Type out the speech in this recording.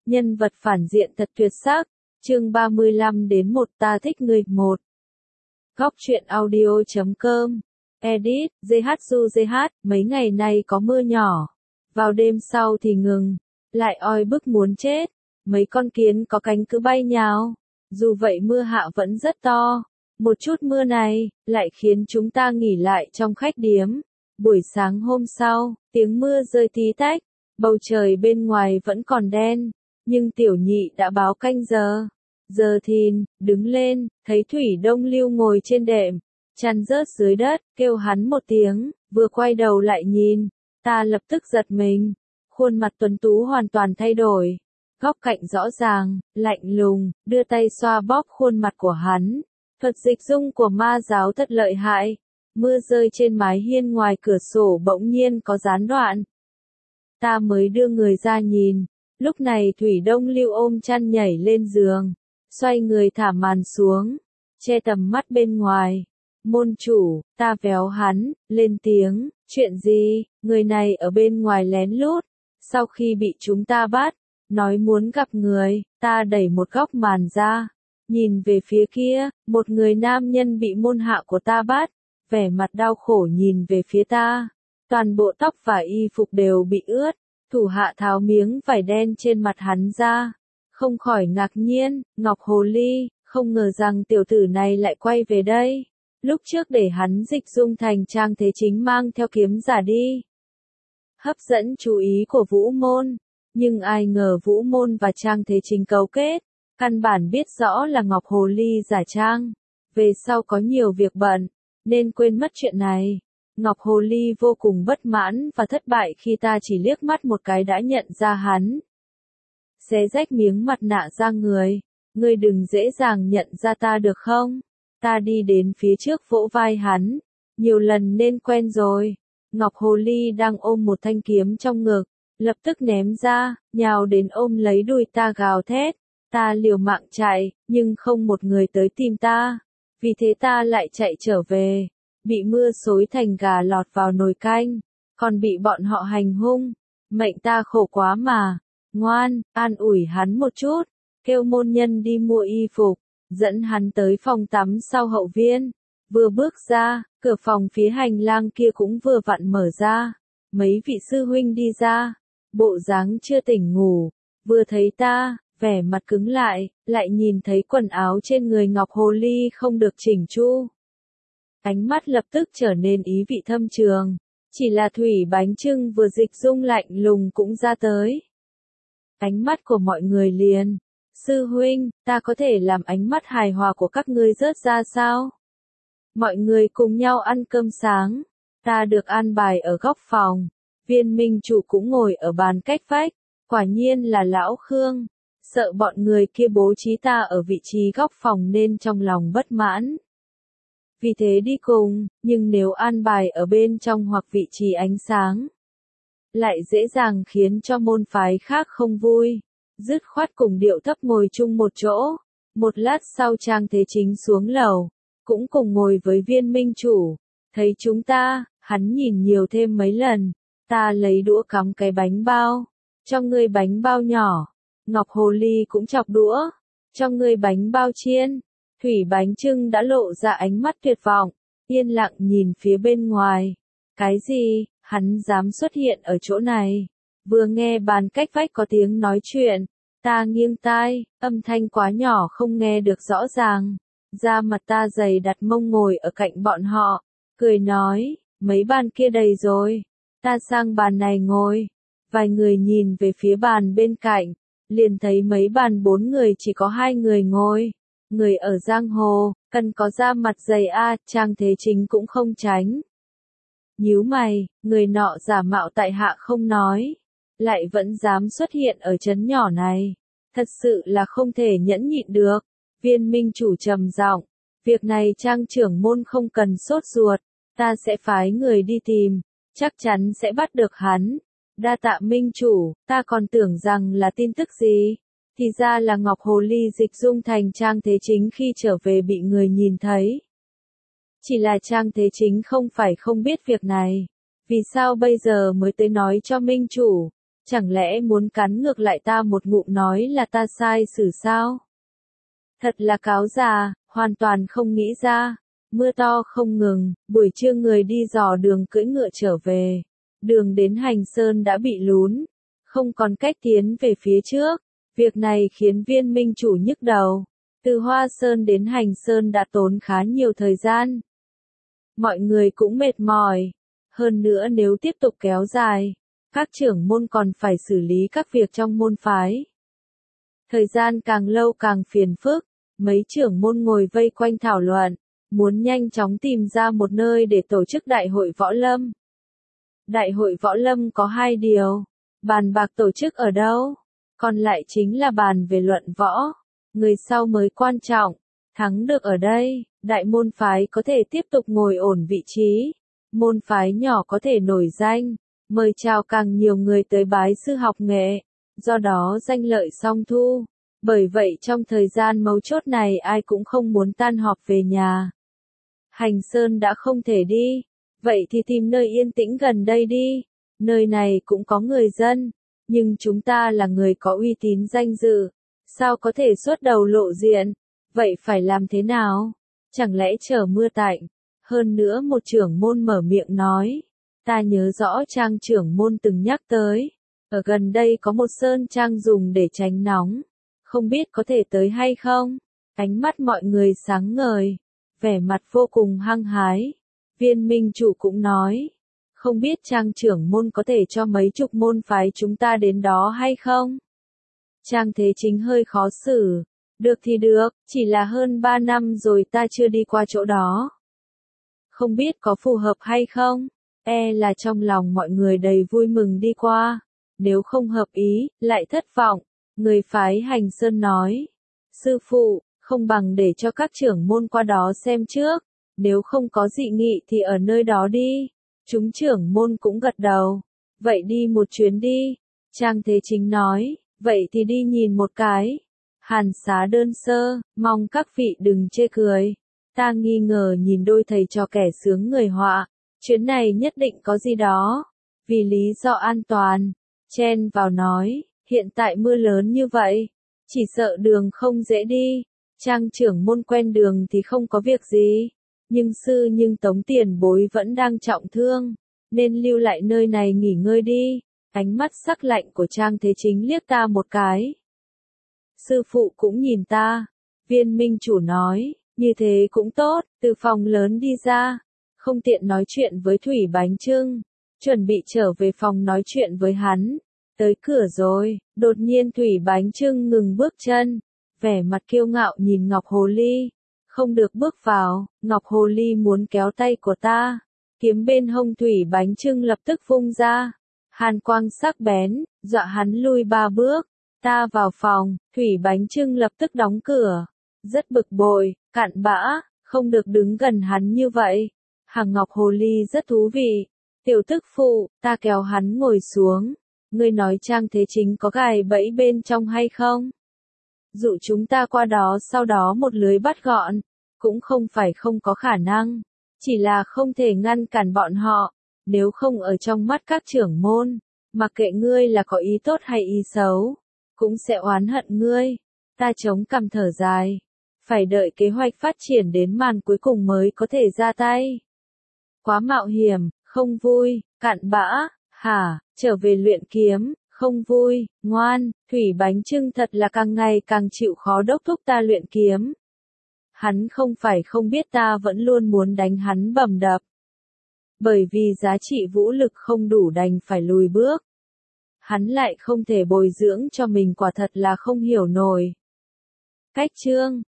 Nhân vật phản diện thật tuyệt sắc. Chương 35 đến 1 ta thích người 1. Góc truyện audio.com. Edit, GH. Mấy ngày nay có mưa nhỏ. Vào đêm sau thì ngừng. Lại oi bức muốn chết. Mấy con kiến có cánh cứ bay nhào. Dù vậy mưa hạ vẫn rất to. Một chút mưa này, lại khiến chúng ta nghỉ lại trong khách điếm. Buổi sáng hôm sau, tiếng mưa rơi tí tách. Bầu trời bên ngoài vẫn còn đen. Nhưng tiểu nhị đã báo canh giờ. Giờ thìn, đứng lên, thấy Thủy Đông Lưu ngồi trên đệm, chăn rớt dưới đất, kêu hắn một tiếng, vừa quay đầu lại nhìn, ta lập tức giật mình, khuôn mặt tuấn tú hoàn toàn thay đổi, góc cạnh rõ ràng, lạnh lùng, đưa tay xoa bóp khuôn mặt của hắn. Thuật dịch dung của ma giáo thật lợi hại. Mưa rơi trên mái hiên ngoài cửa sổ bỗng nhiên có gián đoạn. Ta mới đưa người ra nhìn, lúc này Thủy Đông Lưu ôm chăn nhảy lên giường. Xoay người thả màn xuống, che tầm mắt bên ngoài. Môn chủ, ta véo hắn, lên tiếng, chuyện gì, người này ở bên ngoài lén lút. Sau khi bị chúng ta bắt, nói muốn gặp người, ta đẩy một góc màn ra. Nhìn về phía kia, một người nam nhân bị môn hạ của ta bắt, vẻ mặt đau khổ nhìn về phía ta. Toàn bộ tóc và y phục đều bị ướt, thủ hạ tháo miếng vải đen trên mặt hắn ra. Không khỏi ngạc nhiên, Ngọc Hồ Ly, không ngờ rằng tiểu tử này lại quay về đây. Lúc trước để hắn dịch dung thành Trang Thế Chính mang theo kiếm giả đi. Hấp dẫn chú ý của Vũ Môn. Nhưng ai ngờ Vũ Môn và Trang Thế Chính cấu kết. Căn bản biết rõ là Ngọc Hồ Ly giả trang. Về sau có nhiều việc bận, nên quên mất chuyện này. Ngọc Hồ Ly vô cùng bất mãn và thất bại khi ta chỉ liếc mắt một cái đã nhận ra hắn. Xé rách miếng mặt nạ ra người. Ngươi đừng dễ dàng nhận ra ta được không? Ta đi đến phía trước vỗ vai hắn. Nhiều lần nên quen rồi. Ngọc Hồ Ly đang ôm một thanh kiếm trong ngực. Lập tức ném ra, nhào đến ôm lấy đùi ta gào thét. Ta liều mạng chạy, nhưng không một người tới tìm ta. Vì thế ta lại chạy trở về. Bị mưa xối thành gà lọt vào nồi canh. Còn bị bọn họ hành hung. Mệnh ta khổ quá mà. Ngoan, an ủi hắn một chút, kêu môn nhân đi mua y phục, dẫn hắn tới phòng tắm sau hậu viên. Vừa bước ra, cửa phòng phía hành lang kia cũng vừa vặn mở ra. Mấy vị sư huynh đi ra, bộ dáng chưa tỉnh ngủ, vừa thấy ta, vẻ mặt cứng lại nhìn thấy quần áo trên người Ngọc Hồ Ly không được chỉnh chu. Ánh mắt lập tức trở nên ý vị thâm trường, chỉ là Thủy Bánh Chưng vừa dịch dung lạnh lùng cũng ra tới. Ánh mắt của mọi người liền. Sư huynh, ta có thể làm ánh mắt hài hòa của các ngươi rớt ra sao? Mọi người cùng nhau ăn cơm sáng. Ta được an bài ở góc phòng. Viên minh chủ cũng ngồi ở bàn cách vách. Quả nhiên là lão Khương. Sợ bọn người kia bố trí ta ở vị trí góc phòng nên trong lòng bất mãn. Vì thế đi cùng, nhưng nếu an bài ở bên trong hoặc vị trí ánh sáng, lại dễ dàng khiến cho môn phái khác không vui. Dứt khoát cùng điệu thấp ngồi chung một chỗ. Một lát sau Trang Thế Chính xuống lầu, cũng cùng ngồi với viên minh chủ. Thấy chúng ta, hắn nhìn nhiều thêm mấy lần. Ta lấy đũa cắm cái bánh bao. Cho ngươi bánh bao nhỏ. Ngọc Hồ Ly cũng chọc đũa. Cho ngươi bánh bao chiên. Thủy Bánh Chưng đã lộ ra ánh mắt tuyệt vọng. Yên lặng nhìn phía bên ngoài. Cái gì? Hắn dám xuất hiện ở chỗ này. Vừa nghe bàn cách vách có tiếng nói chuyện. Ta nghiêng tai, âm thanh quá nhỏ không nghe được rõ ràng. Da mặt ta dày đặt mông ngồi ở cạnh bọn họ. Cười nói, mấy bàn kia đầy rồi. Ta sang bàn này ngồi. Vài người nhìn về phía bàn bên cạnh. Liền thấy mấy bàn 4 người chỉ có 2 người ngồi. Người ở giang hồ, cần có da mặt dày Trang Thế Chính cũng không tránh. Nhíu mày, người nọ giả mạo tại hạ không nói, lại vẫn dám xuất hiện ở trấn nhỏ này. Thật sự là không thể nhẫn nhịn được. Viên minh chủ trầm giọng, việc này Trang trưởng môn không cần sốt ruột, ta sẽ phái người đi tìm, chắc chắn sẽ bắt được hắn. Đa tạ minh chủ, ta còn tưởng rằng là tin tức gì, thì ra là Ngọc Hồ Ly dịch dung thành Trang Thế Chính khi trở về bị người nhìn thấy. Chỉ là Trang Thế Chính không phải không biết việc này. Vì sao bây giờ mới tới nói cho minh chủ? Chẳng lẽ muốn cắn ngược lại ta một ngụm nói là ta sai xử sao? Thật là cáo già, hoàn toàn không nghĩ ra. Mưa to không ngừng, buổi trưa người đi dò đường cưỡi ngựa trở về. Đường đến Hành Sơn đã bị lún, không còn cách tiến về phía trước. Việc này khiến Viên Minh Chủ nhức đầu. Từ Hoa Sơn đến Hành Sơn đã tốn khá nhiều thời gian. Mọi người cũng mệt mỏi. Hơn nữa nếu tiếp tục kéo dài, các trưởng môn còn phải xử lý các việc trong môn phái. Thời gian càng lâu càng phiền phức, mấy trưởng môn ngồi vây quanh thảo luận, muốn nhanh chóng tìm ra một nơi để tổ chức đại hội võ lâm. Đại hội võ lâm có 2 điều, bàn bạc tổ chức ở đâu, còn lại chính là bàn về luận võ, người sau mới quan trọng, thắng được ở đây, đại môn phái có thể tiếp tục ngồi ổn vị trí, môn phái nhỏ có thể nổi danh, mời chào càng nhiều người tới bái sư học nghệ, do đó danh lợi song thu. Bởi vậy trong thời gian mấu chốt này ai cũng không muốn tan họp về nhà. Hành Sơn đã không thể đi, vậy thì tìm nơi yên tĩnh gần đây đi, nơi này cũng có người dân, nhưng chúng ta là người có uy tín danh dự, sao có thể xuất đầu lộ diện, vậy phải làm thế nào? Chẳng lẽ chờ mưa tạnh? Hơn nữa một trưởng môn mở miệng nói, ta nhớ rõ Trang trưởng môn từng nhắc tới, ở gần đây có một sơn trang dùng để tránh nóng. Không biết có thể tới hay không? Ánh mắt mọi người sáng ngời, vẻ mặt vô cùng hăng hái. Viên Minh Chủ cũng nói, không biết Trang trưởng môn có thể cho mấy chục môn phái chúng ta đến đó hay không? Trang Thế Chính hơi khó xử, được thì được, chỉ là hơn 3 năm rồi ta chưa đi qua chỗ đó. Không biết có phù hợp hay không? Là trong lòng mọi người đầy vui mừng đi qua, nếu không hợp ý, lại thất vọng. Người phái Hành Sơn nói, sư phụ, không bằng để cho các trưởng môn qua đó xem trước, nếu không có dị nghị thì ở nơi đó đi. Chúng trưởng môn cũng gật đầu, vậy đi một chuyến đi. Trang Thế Chính nói, vậy thì đi nhìn một cái. Hàn xá đơn sơ, mong các vị đừng chê cười. Ta nghi ngờ nhìn đôi thầy trò kẻ sướng người họa, chuyến này nhất định có gì đó. Vì lý do an toàn, chen vào nói. Hiện tại mưa lớn như vậy, chỉ sợ đường không dễ đi, Trang trưởng môn quen đường thì không có việc gì, nhưng Tống tiền bối vẫn đang trọng thương, nên lưu lại nơi này nghỉ ngơi đi. Ánh mắt sắc lạnh của Trang Thế Chính liếc ta một cái. Sư phụ cũng nhìn ta, Viên Minh Chủ nói, như thế cũng tốt, từ phòng lớn đi ra, không tiện nói chuyện với Thủy Bánh Chưng, chuẩn bị trở về phòng nói chuyện với hắn. Tới cửa rồi, đột nhiên Thủy Bánh Chưng ngừng bước chân, vẻ mặt kiêu ngạo nhìn Ngọc Hồ Ly. Không được bước vào, Ngọc Hồ Ly muốn kéo tay của ta. Kiếm bên hông Thủy Bánh Chưng lập tức vung ra. Hàn quang sắc bén, dọa hắn lui 3 bước. Ta vào phòng, Thủy Bánh Chưng lập tức đóng cửa. Rất bực bội, cặn bã, không được đứng gần hắn như vậy. Hàng Ngọc Hồ Ly rất thú vị. Tiểu tức phụ, ta kéo hắn ngồi xuống. Ngươi nói Trang Thế Chính có gài bẫy bên trong hay không? Dụ chúng ta qua đó sau đó một lưới bắt gọn, cũng không phải không có khả năng, chỉ là không thể ngăn cản bọn họ, nếu không ở trong mắt các trưởng môn, mặc kệ ngươi là có ý tốt hay ý xấu, cũng sẽ oán hận ngươi. Ta chống cằm thở dài, phải đợi kế hoạch phát triển đến màn cuối cùng mới có thể ra tay. Quá mạo hiểm, không vui, cặn bã. Hả, trở về luyện kiếm, không vui, ngoan, Thủy Bánh Chưng thật là càng ngày càng chịu khó đốc thúc ta luyện kiếm. Hắn không phải không biết ta vẫn luôn muốn đánh hắn bầm đập. Bởi vì giá trị vũ lực không đủ đành phải lùi bước. Hắn lại không thể bồi dưỡng cho mình quả thật là không hiểu nổi. Cách chương